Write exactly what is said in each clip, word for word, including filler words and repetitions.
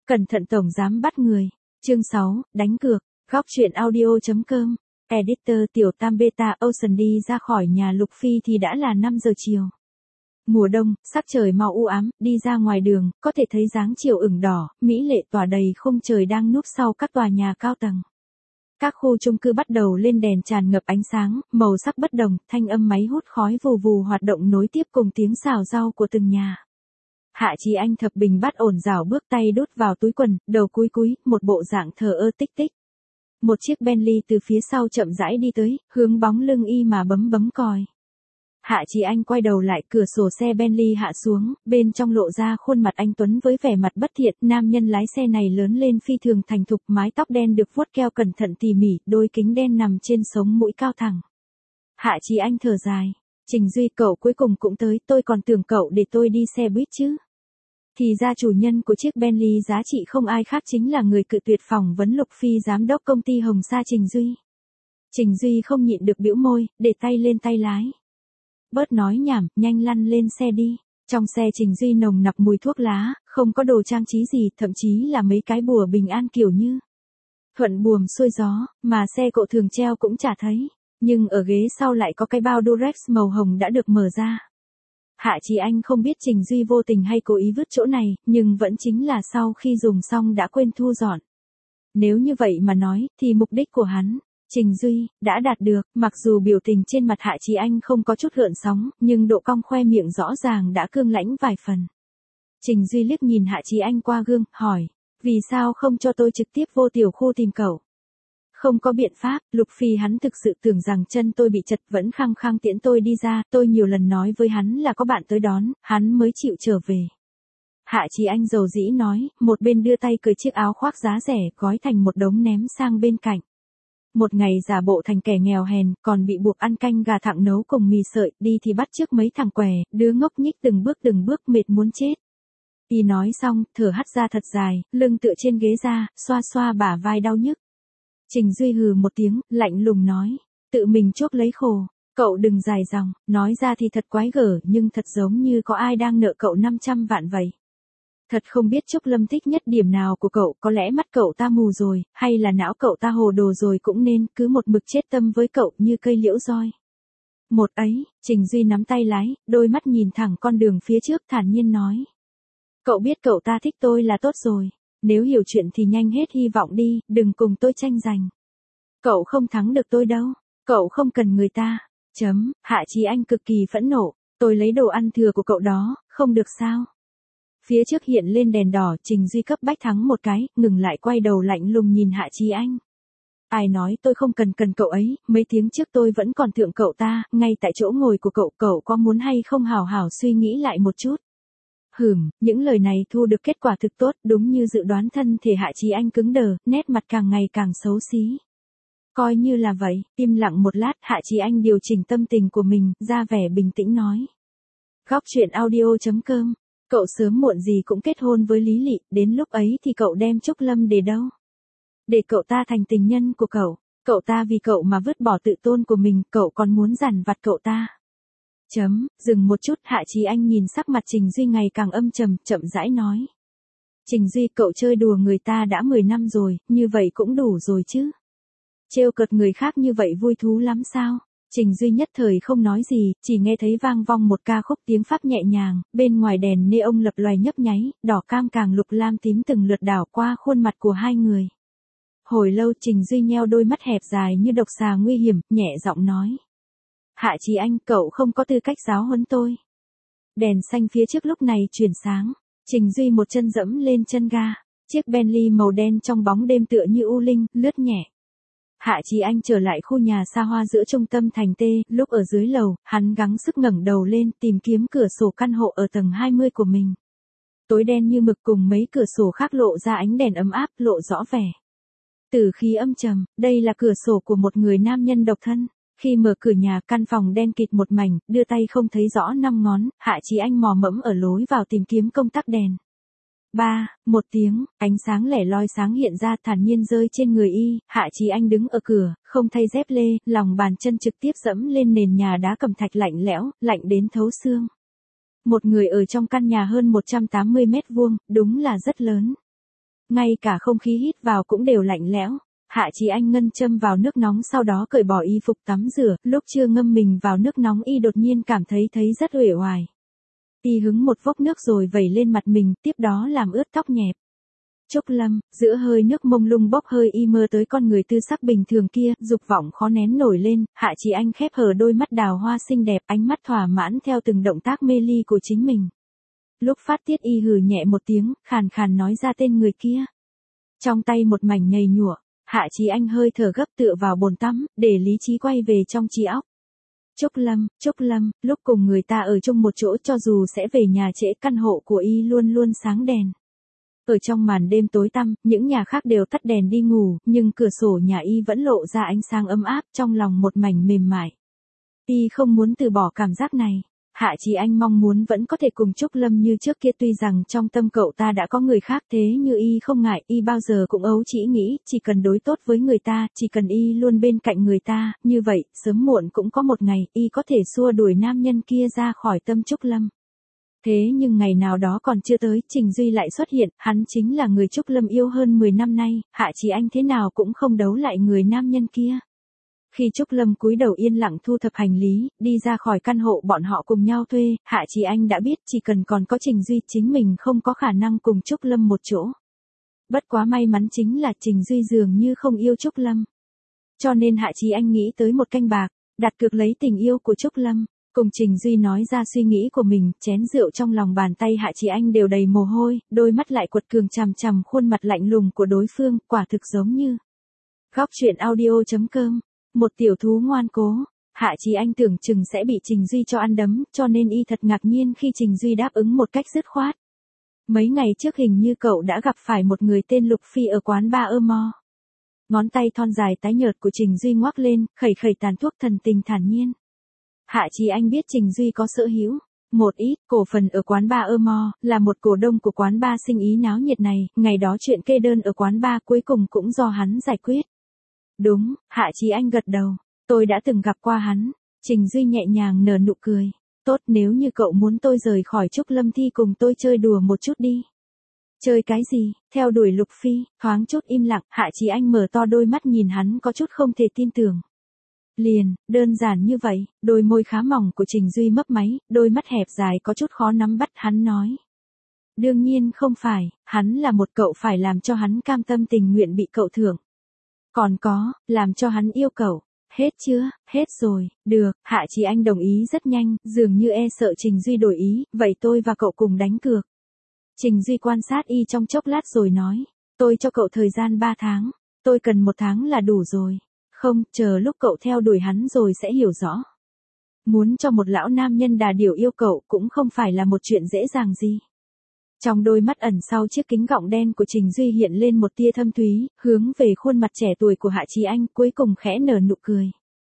Cẩn thận tổng giám bắt người. Chương sáu, đánh cược. Góc truyện audio.com. Editor Tiểu Tam Beta Ocean đi ra khỏi nhà Lục Phi thì đã là năm giờ chiều. Mùa đông, sắc trời mau u ám, đi ra ngoài đường, có thể thấy dáng chiều ửng đỏ, mỹ lệ tỏa đầy khung trời đang núp sau các tòa nhà cao tầng. Các khu chung cư bắt đầu lên đèn tràn ngập ánh sáng, màu sắc bất đồng, thanh âm máy hút khói vù vù hoạt động nối tiếp cùng tiếng xào rau của từng nhà. Hạ Chí Anh thập bình bát ổn rảo bước tay đút vào túi quần, đầu cúi cúi, một bộ dạng thờ ơ tích tích. Một chiếc Bentley từ phía sau chậm rãi đi tới, hướng bóng lưng y mà bấm bấm còi. Hạ Chí Anh quay đầu lại, cửa sổ xe Bentley hạ xuống, bên trong lộ ra khuôn mặt anh tuấn với vẻ mặt bất thiện. Nam nhân lái xe này lớn lên phi thường thành thục, mái tóc đen được vuốt keo cẩn thận tỉ mỉ, đôi kính đen nằm trên sống mũi cao thẳng. Hạ Chí Anh thở dài, Trình Duy, cậu cuối cùng cũng tới, tôi còn tưởng cậu để tôi đi xe buýt chứ. Thì ra chủ nhân của chiếc Bentley giá trị không ai khác chính là người cự tuyệt phỏng vấn Lục Phi giám đốc công ty Hồng Sa Trình Duy. Trình Duy không nhịn được bĩu môi, để tay lên tay lái. Bớt nói nhảm, nhanh lăn lên xe đi. Trong xe Trình Duy nồng nặc mùi thuốc lá, không có đồ trang trí gì, thậm chí là mấy cái bùa bình an kiểu như thuận buồm xuôi gió, mà xe cộ thường treo cũng chả thấy. Nhưng ở ghế sau lại có cái bao Durex màu hồng đã được mở ra. Hạ Chí Anh không biết Trình Duy vô tình hay cố ý vứt chỗ này, nhưng vẫn chính là sau khi dùng xong đã quên thu dọn. Nếu như vậy mà nói, thì mục đích của hắn, Trình Duy, đã đạt được. Mặc dù biểu tình trên mặt Hạ Chí Anh không có chút gợn sóng, nhưng độ cong khoe miệng rõ ràng đã cương lãnh vài phần. Trình Duy liếc nhìn Hạ Chí Anh qua gương, hỏi, vì sao không cho tôi trực tiếp vô tiểu khu tìm cậu? Không có biện pháp, Lục Phi hắn thực sự tưởng rằng chân tôi bị chật, vẫn khăng khăng tiễn tôi đi ra, tôi nhiều lần nói với hắn là có bạn tới đón, hắn mới chịu trở về. Hạ Chí Anh dầu dĩ nói, một bên đưa tay cởi chiếc áo khoác giá rẻ, gói thành một đống ném sang bên cạnh. Một ngày giả bộ thành kẻ nghèo hèn, còn bị buộc ăn canh gà thẳng nấu cùng mì sợi, đi thì bắt chước mấy thằng què, đứa ngốc nhích từng bước từng bước mệt muốn chết. Y nói xong, thở hắt ra thật dài, lưng tựa trên ghế ra, xoa xoa bả vai đau nhức. Trình Duy hừ một tiếng, lạnh lùng nói, tự mình chuốc lấy khổ, cậu đừng dài dòng, nói ra thì thật quái gở, nhưng thật giống như có ai đang nợ cậu năm trăm vạn vậy. Thật không biết Trúc Lâm thích nhất điểm nào của cậu, có lẽ mắt cậu ta mù rồi, hay là não cậu ta hồ đồ rồi cũng nên, cứ một mực chết tâm với cậu như cây liễu roi. Một ấy, Trình Duy nắm tay lái, đôi mắt nhìn thẳng con đường phía trước thản nhiên nói. Cậu biết cậu ta thích tôi là tốt rồi. Nếu hiểu chuyện thì nhanh hết hy vọng đi, đừng cùng tôi tranh giành. Cậu không thắng được tôi đâu, cậu không cần người ta. Chấm, Hạ Chí Anh cực kỳ phẫn nộ, tôi lấy đồ ăn thừa của cậu đó, không được sao? Phía trước hiện lên đèn đỏ, Trình Duy cấp bách thắng một cái, ngừng lại quay đầu lạnh lùng nhìn Hạ Chí Anh. Ai nói tôi không cần cần cậu ấy, mấy tiếng trước tôi vẫn còn thượng cậu ta, ngay tại chỗ ngồi của cậu, cậu có muốn hay không hào hào suy nghĩ lại một chút. Hửm, những lời này thu được kết quả thực tốt, đúng như dự đoán, thân thể Hạ Chí Anh cứng đờ, nét mặt càng ngày càng xấu xí. Coi như là vậy, im lặng một lát, Hạ Chí Anh điều chỉnh tâm tình của mình, ra vẻ bình tĩnh nói. Góc truyện audio.com, cậu sớm muộn gì cũng kết hôn với Lý Lị, đến lúc ấy thì cậu đem Trúc Lâm để đâu? Để cậu ta thành tình nhân của cậu, cậu ta vì cậu mà vứt bỏ tự tôn của mình, cậu còn muốn dằn vặt cậu ta. Chấm, dừng một chút, Hạ Chí Anh nhìn sắc mặt Trình Duy ngày càng âm trầm, chậm rãi nói. Trình Duy, cậu chơi đùa người ta đã mười năm rồi, như vậy cũng đủ rồi chứ. Trêu cợt người khác như vậy vui thú lắm sao? Trình Duy nhất thời không nói gì, chỉ nghe thấy vang vong một ca khúc tiếng Pháp nhẹ nhàng, bên ngoài đèn neon lập loài nhấp nháy, đỏ cam càng lục lam tím từng lượt đảo qua khuôn mặt của hai người. Hồi lâu Trình Duy nheo đôi mắt hẹp dài như độc xà nguy hiểm, nhẹ giọng nói. Hạ Chí Anh, cậu không có tư cách giáo huấn tôi. Đèn xanh phía trước lúc này chuyển sáng, Trình Duy một chân dẫm lên chân ga, chiếc Bentley màu đen trong bóng đêm tựa như u linh, lướt nhẹ. Hạ Chí Anh trở lại khu nhà xa hoa giữa trung tâm thành T, lúc ở dưới lầu, hắn gắng sức ngẩng đầu lên tìm kiếm cửa sổ căn hộ ở tầng hai mươi của mình. Tối đen như mực cùng mấy cửa sổ khác lộ ra ánh đèn ấm áp, lộ rõ vẻ tử khí âm trầm, đây là cửa sổ của một người nam nhân độc thân. Khi mở cửa nhà, căn phòng đen kịt một mảnh, đưa tay không thấy rõ năm ngón, Hạ Chí Anh mò mẫm ở lối vào tìm kiếm công tắc đèn. Ba, một tiếng, ánh sáng lẻ loi sáng hiện ra thản nhiên rơi trên người y, Hạ Chí Anh đứng ở cửa, không thay dép lê, lòng bàn chân trực tiếp dẫm lên nền nhà đá cẩm thạch lạnh lẽo, lạnh đến thấu xương. Một người ở trong căn nhà hơn một trăm tám mươi mét vuông, đúng là rất lớn. ngay cả không khí hít vào cũng đều lạnh lẽo. Hạ Chí Anh ngân châm vào nước nóng sau đó cởi bỏ y phục tắm rửa, lúc chưa ngâm mình vào nước nóng y đột nhiên cảm thấy thấy rất uể oải. Y hứng một vốc nước rồi vẩy lên mặt mình, tiếp đó làm ướt tóc nhẹp. Trúc Lâm, giữa hơi nước mông lung bốc hơi y mơ tới con người tư sắc bình thường kia, dục vọng khó nén nổi lên, Hạ Chí Anh khép hờ đôi mắt đào hoa xinh đẹp, ánh mắt thỏa mãn theo từng động tác mê ly của chính mình. Lúc phát tiết y hừ nhẹ một tiếng, khàn khàn nói ra tên người kia. Trong tay một mảnh nhầy nhụa, Hạ Chí Anh hơi thở gấp tựa vào bồn tắm, để lý trí quay về trong trí óc. Trúc Lâm, Trúc Lâm, lúc cùng người ta ở chung một chỗ cho dù sẽ về nhà trễ căn hộ của y luôn luôn sáng đèn. Ở trong màn đêm tối tăm, những nhà khác đều tắt đèn đi ngủ, nhưng cửa sổ nhà y vẫn lộ ra ánh sáng ấm áp trong lòng một mảnh mềm mại. Y không muốn từ bỏ cảm giác này. Hạ Chí Anh mong muốn vẫn có thể cùng Trúc Lâm như trước kia tuy rằng trong tâm cậu ta đã có người khác thế như y không ngại, y bao giờ cũng ấu chỉ nghĩ, chỉ cần đối tốt với người ta, chỉ cần y luôn bên cạnh người ta, như vậy, sớm muộn cũng có một ngày, y có thể xua đuổi nam nhân kia ra khỏi tâm Trúc Lâm. Thế nhưng ngày nào đó còn chưa tới, Trình Duy lại xuất hiện, hắn chính là người Trúc Lâm yêu hơn mười năm nay, Hạ Chí Anh thế nào cũng không đấu lại người nam nhân kia. Khi Trúc Lâm cúi đầu yên lặng thu thập hành lý, đi ra khỏi căn hộ bọn họ cùng nhau thuê, Hạ Chí Anh đã biết chỉ cần còn có Trình Duy chính mình không có khả năng cùng Trúc Lâm một chỗ. Bất quá may mắn chính là Trình Duy dường như không yêu Trúc Lâm. Cho nên Hạ Chí Anh nghĩ tới một canh bạc, đặt cược lấy tình yêu của Trúc Lâm, cùng Trình Duy nói ra suy nghĩ của mình, chén rượu trong lòng bàn tay Hạ Chí Anh đều đầy mồ hôi, đôi mắt lại quật cường chằm chằm khuôn mặt lạnh lùng của đối phương, quả thực giống như. Góc truyện audio chấm com. Một tiểu thú ngoan cố, Hạ Chí Anh tưởng chừng sẽ bị Trình Duy cho ăn đấm, cho nên y thật ngạc nhiên khi Trình Duy đáp ứng một cách dứt khoát. Mấy ngày trước hình như cậu đã gặp phải một người tên Lục Phi ở quán bar ơ mo. Ngón tay thon dài tái nhợt của Trình Duy ngoắc lên, khẩy khẩy tàn thuốc thần tình thản nhiên. Hạ Chí Anh biết Trình Duy có sở hữu một ít cổ phần ở quán bar ơ mo, là một cổ đông của quán bar sinh ý náo nhiệt này, ngày đó chuyện kê đơn ở quán bar cuối cùng cũng do hắn giải quyết. Đúng, Hạ Chí Anh gật đầu, tôi đã từng gặp qua hắn. Trình Duy nhẹ nhàng nở nụ cười. Tốt, nếu như cậu muốn tôi rời khỏi Trúc Lâm thì cùng tôi chơi đùa một chút đi. Chơi cái gì? Theo đuổi Lục Phi. Thoáng chút im lặng, Hạ Chí Anh mở to đôi mắt nhìn hắn có chút không thể tin tưởng. Liền, đơn giản như vậy, đôi môi khá mỏng của Trình Duy mấp máy, đôi mắt hẹp dài có chút khó nắm bắt, hắn nói. Đương nhiên không phải, hắn là một cậu phải làm cho hắn cam tâm tình nguyện bị cậu thưởng. Còn có, làm cho hắn yêu cậu. Hết chưa? Hết rồi, được, Hạ Chí Anh đồng ý rất nhanh, dường như e sợ Trình Duy đổi ý, vậy tôi và cậu cùng đánh cược. Trình Duy quan sát y trong chốc lát rồi nói, tôi cho cậu thời gian ba tháng, tôi cần một tháng là đủ rồi. Không, chờ lúc cậu theo đuổi hắn rồi sẽ hiểu rõ. Muốn cho một lão nam nhân đà điểu yêu cậu cũng không phải là một chuyện dễ dàng gì. Trong đôi mắt ẩn sau chiếc kính gọng đen của Trình Duy hiện lên một tia thâm thúy, hướng về khuôn mặt trẻ tuổi của Hạ Chí Anh, cuối cùng khẽ nở nụ cười.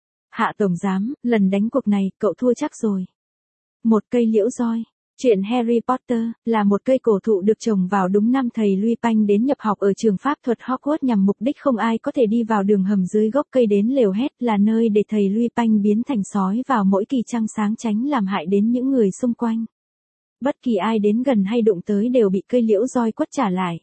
Hạ tổng giám, lần đánh cuộc này, cậu thua chắc rồi. Một cây liễu roi. Chuyện Harry Potter, là một cây cổ thụ được trồng vào đúng năm thầy Lupin đến nhập học ở trường pháp thuật Hogwarts nhằm mục đích không ai có thể đi vào đường hầm dưới gốc cây đến lều hét, là nơi để thầy Lupin biến thành sói vào mỗi kỳ trăng sáng tránh làm hại đến những người xung quanh. Bất kỳ ai đến gần hay đụng tới đều bị cây liễu roi quất trả lại.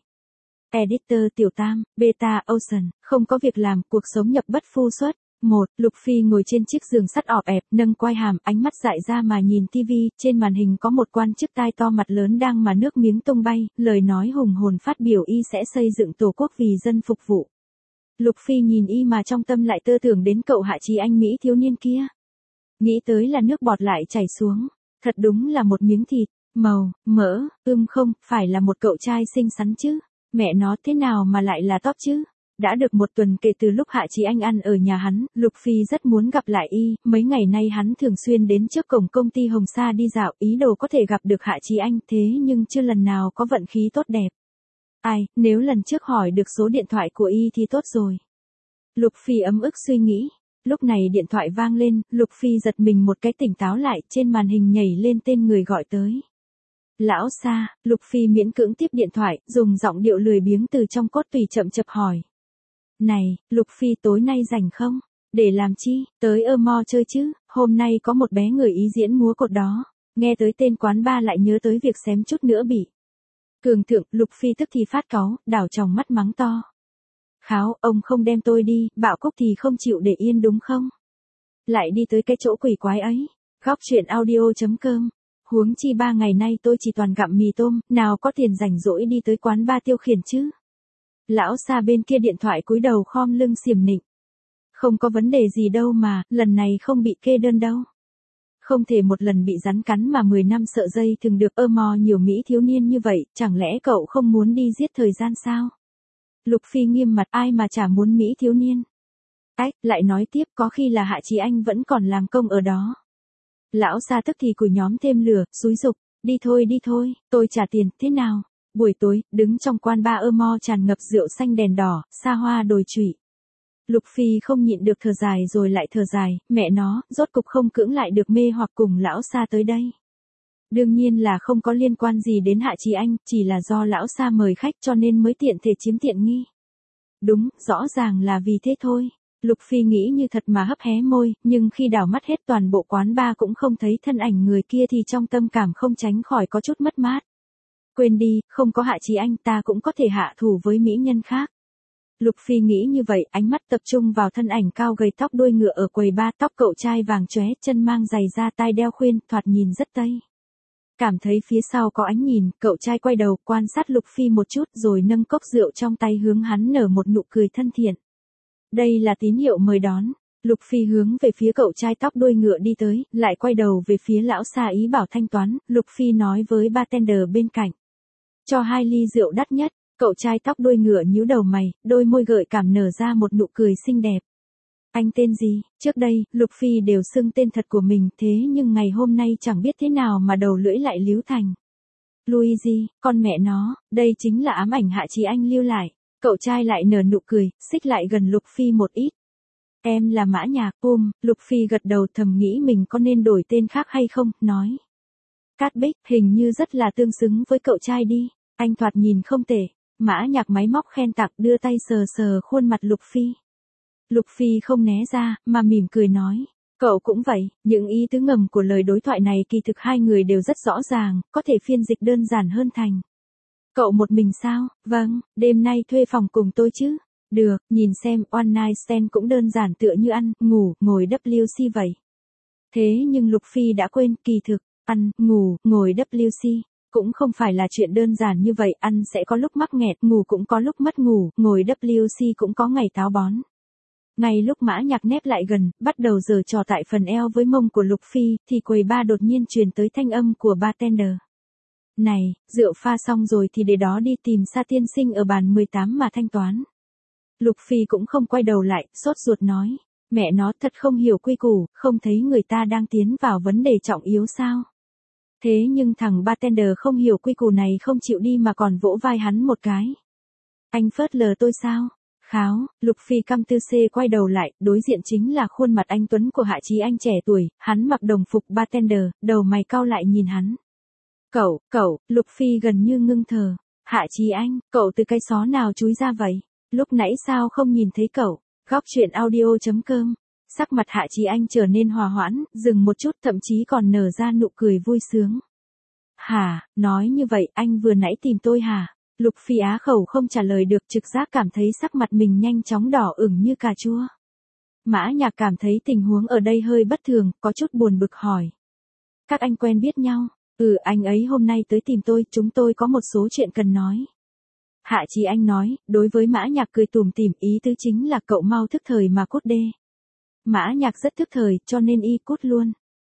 Editor Tiểu Tam, Beta Ocean, không có việc làm, cuộc sống nhập bất phu xuất. một. Lục Phi ngồi trên chiếc giường sắt ọp ẹp, nâng quai hàm, ánh mắt dại ra mà nhìn tivi, trên màn hình có một quan chức tai to mặt lớn đang mà nước miếng tung bay, lời nói hùng hồn phát biểu y sẽ xây dựng tổ quốc vì dân phục vụ. Lục Phi nhìn y mà trong tâm lại tơ tưởng đến cậu Hạ Chí Anh Mỹ thiếu niên kia. Nghĩ tới là nước bọt lại chảy xuống, thật đúng là một miếng thịt, màu, mỡ, ưm không, phải là một cậu trai xinh xắn chứ, mẹ nó thế nào mà lại là top chứ. Đã được một tuần kể từ lúc Hạ Chí Anh ăn ở nhà hắn, Lục Phi rất muốn gặp lại y, mấy ngày nay hắn thường xuyên đến trước cổng công ty Hồng Sa đi dạo, ý đồ có thể gặp được Hạ Chí Anh, thế nhưng chưa lần nào có vận khí tốt đẹp. Ai, nếu lần trước hỏi được số điện thoại của y thì tốt rồi. Lục Phi ấm ức suy nghĩ, lúc này điện thoại vang lên, Lục Phi giật mình một cái tỉnh táo lại, trên màn hình nhảy lên tên người gọi tới. Lão Sa, Lục Phi miễn cưỡng tiếp điện thoại, dùng giọng điệu lười biếng từ trong cốt tùy chậm chập hỏi. Này, Lục Phi tối nay rảnh không? Để làm chi? Tới ơ mo chơi chứ, hôm nay có một bé người ý diễn múa cột đó. Nghe tới tên quán bar lại nhớ tới việc xém chút nữa bị Cường thượng, Lục Phi tức thì phát cáu, đảo tròng mắt mắng to. Kháo, ông không đem tôi đi, Bạo Cúc thì không chịu để yên đúng không? Lại đi tới cái chỗ quỷ quái ấy. Góc chuyện audio.com. Huống chi ba ngày nay tôi chỉ toàn gặm mì tôm, nào có tiền rảnh rỗi đi tới quán ba tiêu khiển chứ. Lão Sa bên kia điện thoại cúi đầu khom lưng xiềm nịnh. Không có vấn đề gì đâu mà, lần này không bị kê đơn đâu. Không thể một lần bị rắn cắn mà mười năm sợ dây thường được ơ mò nhiều Mỹ thiếu niên như vậy, chẳng lẽ cậu không muốn đi giết thời gian sao? Lục Phi nghiêm mặt, ai mà chả muốn Mỹ thiếu niên. Ách, lại nói tiếp, có khi là Hạ Chí Anh vẫn còn làm công ở đó. Lão Sa tức thì củi nhóm thêm lửa, xúi giục, đi thôi đi thôi, tôi trả tiền, thế nào? Buổi tối, đứng trong quán bar ơ mo tràn ngập rượu xanh đèn đỏ, xa hoa đồi trụy. Lục Phi không nhịn được thở dài rồi lại thở dài, mẹ nó, rốt cục không cưỡng lại được mê hoặc cùng lão Sa tới đây. Đương nhiên là không có liên quan gì đến Hạ Chí Anh, chỉ là do lão Sa mời khách cho nên mới tiện thể chiếm tiện nghi. Đúng, rõ ràng là vì thế thôi. Lục Phi nghĩ như thật mà hấp hé môi, nhưng khi đảo mắt hết toàn bộ quán bar cũng không thấy thân ảnh người kia thì trong tâm cảm không tránh khỏi có chút mất mát. Quên đi, không có Hạ Chí Anh ta cũng có thể hạ thủ với mỹ nhân khác. Lục Phi nghĩ như vậy, ánh mắt tập trung vào thân ảnh cao gầy tóc đuôi ngựa ở quầy bar, tóc cậu trai vàng chóe, chân mang giày da tai đeo khuyên, thoạt nhìn rất tây. Cảm thấy phía sau có ánh nhìn, cậu trai quay đầu quan sát Lục Phi một chút rồi nâng cốc rượu trong tay hướng hắn nở một nụ cười thân thiện. Đây là tín hiệu mời đón. Lục Phi hướng về phía cậu trai tóc đuôi ngựa đi tới, lại quay đầu về phía lão Sa ý bảo thanh toán. Lục Phi nói với bartender bên cạnh. Cho hai ly rượu đắt nhất. Cậu trai tóc đuôi ngựa nhíu đầu mày, đôi môi gợi cảm nở ra một nụ cười xinh đẹp. Anh tên gì? Trước đây, Lục Phi đều xưng tên thật của mình, thế nhưng ngày hôm nay chẳng biết thế nào mà đầu lưỡi lại líu thành. Luigi, con mẹ nó, đây chính là ám ảnh Hạ Chí Anh lưu lại. Cậu trai lại nở nụ cười, xích lại gần Lục Phi một ít. Em là Mã Nhạc, ôm, Lục Phi gật đầu thầm nghĩ mình có nên đổi tên khác hay không, nói. Cát Bích, hình như rất là tương xứng với cậu trai đi, anh thoạt nhìn không tệ. Mã Nhạc máy móc khen tặng đưa tay sờ sờ khuôn mặt Lục Phi. Lục Phi không né ra, mà mỉm cười nói. Cậu cũng vậy, những ý tứ ngầm của lời đối thoại này kỳ thực hai người đều rất rõ ràng, có thể phiên dịch đơn giản hơn thành. Cậu một mình sao? Vâng, đêm nay thuê phòng cùng tôi chứ? Được, nhìn xem, one night stand cũng đơn giản tựa như ăn, ngủ, ngồi W C vậy. Thế nhưng Lục Phi đã quên, kỳ thực, ăn, ngủ, ngồi W C. Cũng không phải là chuyện đơn giản như vậy, ăn sẽ có lúc mắc nghẹt, ngủ cũng có lúc mất ngủ, ngồi W C cũng có ngày táo bón. Ngay lúc Mã Nhạc nép lại gần, bắt đầu giở trò tại phần eo với mông của Lục Phi, thì quầy bar đột nhiên truyền tới thanh âm của bartender. Này, rượu pha xong rồi thì để đó đi tìm Sa tiên sinh ở bàn mười tám mà thanh toán. Lục Phi cũng không quay đầu lại, sốt ruột nói. Mẹ nó thật không hiểu quy củ, không thấy người ta đang tiến vào vấn đề trọng yếu sao? Thế nhưng thằng bartender không hiểu quy củ này không chịu đi mà còn vỗ vai hắn một cái. Anh phớt lờ tôi sao? Kháo, Lục Phi căm tư xê quay đầu lại, đối diện chính là khuôn mặt anh tuấn của Hạ Chí Anh trẻ tuổi, hắn mặc đồng phục bartender, đầu mày cau lại nhìn hắn. Cậu, cậu, Lục Phi gần như ngưng thờ. Hạ Chí Anh, cậu từ cái xó nào chúi ra vậy? Lúc nãy sao không nhìn thấy cậu? Góc chuyện audio.com. Sắc mặt Hạ Chí Anh trở nên hòa hoãn, dừng một chút thậm chí còn nở ra nụ cười vui sướng. Hả, nói như vậy anh vừa nãy tìm tôi hả? Lục Phi á khẩu không trả lời được, trực giác cảm thấy sắc mặt mình nhanh chóng đỏ ửng như cà chua. Mã Nhạc cảm thấy tình huống ở đây hơi bất thường, có chút buồn bực hỏi. Các anh quen biết nhau? Ừ, anh ấy hôm nay tới tìm tôi, chúng tôi có một số chuyện cần nói. Hạ Chí Anh nói, đối với Mã Nhạc cười tủm tỉm, ý tứ chính là cậu mau thức thời mà cút đê. Mã Nhạc rất thức thời, cho nên y cút luôn.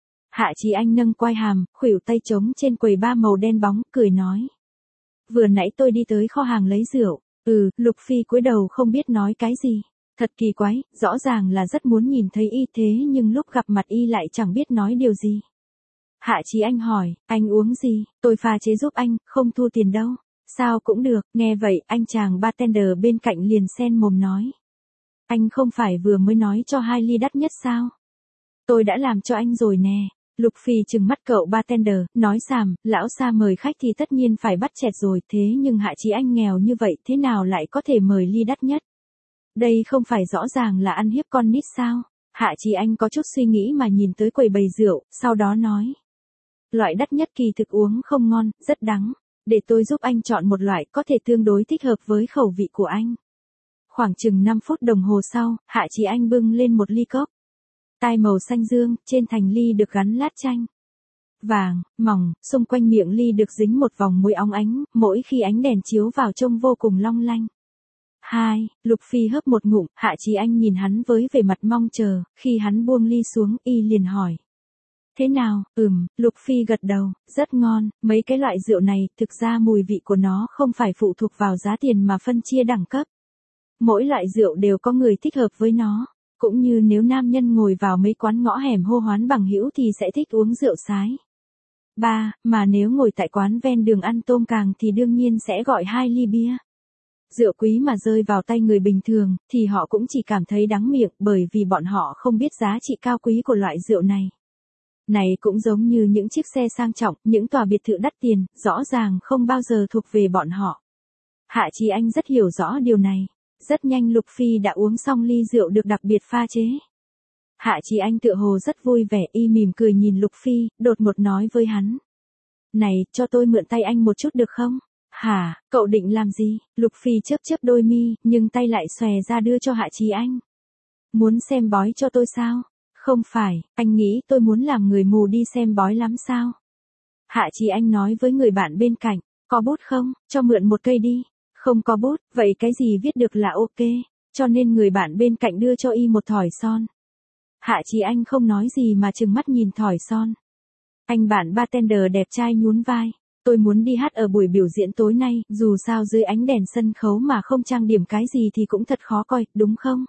Hạ Chí Anh nâng quai hàm, khuỷu tay trống trên quầy bar màu đen bóng, cười nói. Vừa nãy tôi đi tới kho hàng lấy rượu. Ừ, Lục Phi cúi đầu không biết nói cái gì. Thật kỳ quái, rõ ràng là rất muốn nhìn thấy y thế nhưng lúc gặp mặt y lại chẳng biết nói điều gì. Hạ Chí Anh hỏi, anh uống gì? Tôi pha chế giúp anh, không thu tiền đâu. Sao cũng được, nghe vậy, anh chàng bartender bên cạnh liền xen mồm nói. Anh không phải vừa mới nói cho hai ly đắt nhất sao? Tôi đã làm cho anh rồi nè. Lục Phi trừng mắt cậu bartender, nói xàm, lão Sa mời khách thì tất nhiên phải bắt chẹt rồi, thế nhưng Hạ Chí Anh nghèo như vậy thế nào lại có thể mời ly đắt nhất? Đây không phải rõ ràng là ăn hiếp con nít sao? Hạ Chí Anh có chút suy nghĩ mà nhìn tới quầy bày rượu, sau đó nói. Loại đắt nhất kỳ thực uống không ngon, rất đắng. Để tôi giúp anh chọn một loại có thể tương đối thích hợp với khẩu vị của anh. Khoảng chừng năm phút đồng hồ sau, Hạ Chí Anh bưng lên một ly cốc. Tai màu xanh dương, trên thành ly được gắn lát chanh vàng, mỏng, xung quanh miệng ly được dính một vòng muối óng ánh, mỗi khi ánh đèn chiếu vào trông vô cùng long lanh. Hai, Lục Phi hớp một ngụm, Hạ Chí Anh nhìn hắn với vẻ mặt mong chờ, khi hắn buông ly xuống, y liền hỏi. Thế nào? Ừm, Lục Phi gật đầu, rất ngon, mấy cái loại rượu này, thực ra mùi vị của nó không phải phụ thuộc vào giá tiền mà phân chia đẳng cấp. Mỗi loại rượu đều có người thích hợp với nó, cũng như nếu nam nhân ngồi vào mấy quán ngõ hẻm hô hoán bằng hữu thì sẽ thích uống rượu sái. Ba, mà nếu ngồi tại quán ven đường ăn tôm càng thì đương nhiên sẽ gọi hai ly bia. Rượu quý mà rơi vào tay người bình thường, thì họ cũng chỉ cảm thấy đắng miệng bởi vì bọn họ không biết giá trị cao quý của loại rượu này. Này cũng giống như những chiếc xe sang trọng, những tòa biệt thự đắt tiền, rõ ràng không bao giờ thuộc về bọn họ. Hạ Chí Anh rất hiểu rõ điều này. Rất nhanh Lục Phi đã uống xong ly rượu được đặc biệt pha chế. Hạ Chí Anh tựa hồ rất vui vẻ, y mỉm cười nhìn Lục Phi, đột ngột nói với hắn. Này, cho tôi mượn tay anh một chút được không? Hả, cậu định làm gì? Lục Phi chớp chớp đôi mi, nhưng tay lại xòe ra đưa cho Hạ Chí Anh. Muốn xem bói cho tôi sao? Không phải, anh nghĩ tôi muốn làm người mù đi xem bói lắm sao? Hạ Chí Anh nói với người bạn bên cạnh, có bút không, cho mượn một cây đi. Không có bút, vậy cái gì viết được là ok, cho nên người bạn bên cạnh đưa cho y một thỏi son. Hạ Chí Anh không nói gì mà trừng mắt nhìn thỏi son. Anh bạn bartender đẹp trai nhún vai, tôi muốn đi hát ở buổi biểu diễn tối nay, dù sao dưới ánh đèn sân khấu mà không trang điểm cái gì thì cũng thật khó coi, đúng không?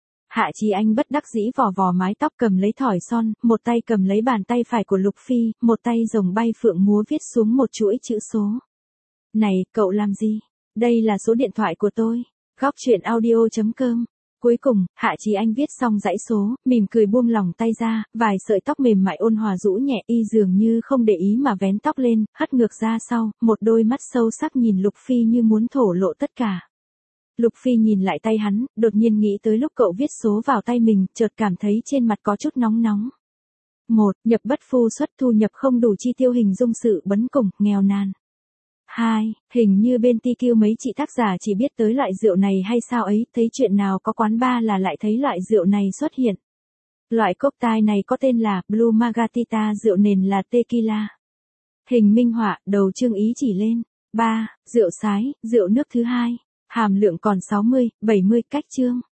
Hạ Chí Anh bất đắc dĩ vò vò mái tóc cầm lấy thỏi son, một tay cầm lấy bàn tay phải của Lục Phi, một tay rồng bay phượng múa viết xuống một chuỗi chữ số. Này, cậu làm gì? Đây là số điện thoại của tôi. Góc truyện audio chấm com. Cuối cùng, Hạ Chí Anh viết xong dãy số, mỉm cười buông lỏng tay ra, vài sợi tóc mềm mại ôn hòa rũ nhẹ, y dường như không để ý mà vén tóc lên, hất ngược ra sau, một đôi mắt sâu sắc nhìn Lục Phi như muốn thổ lộ tất cả. Lục Phi nhìn lại tay hắn, đột nhiên nghĩ tới lúc cậu viết số vào tay mình, chợt cảm thấy trên mặt có chút nóng nóng. Một, nhập bất phu xuất, thu nhập không đủ chi tiêu, hình dung sự bấn cùng, nghèo nàn. Hai, hình như bên tê quy mấy chị tác giả chỉ biết tới loại rượu này hay sao ấy, thấy chuyện nào có quán bar là lại thấy loại rượu này xuất hiện. Loại cocktail này có tên là Blue Margarita, rượu nền là tequila. Hình minh họa, đầu chương ý chỉ lên. Ba, rượu sái, rượu nước thứ hai. Hàm lượng còn sáu mươi, bảy mươi, cách chương.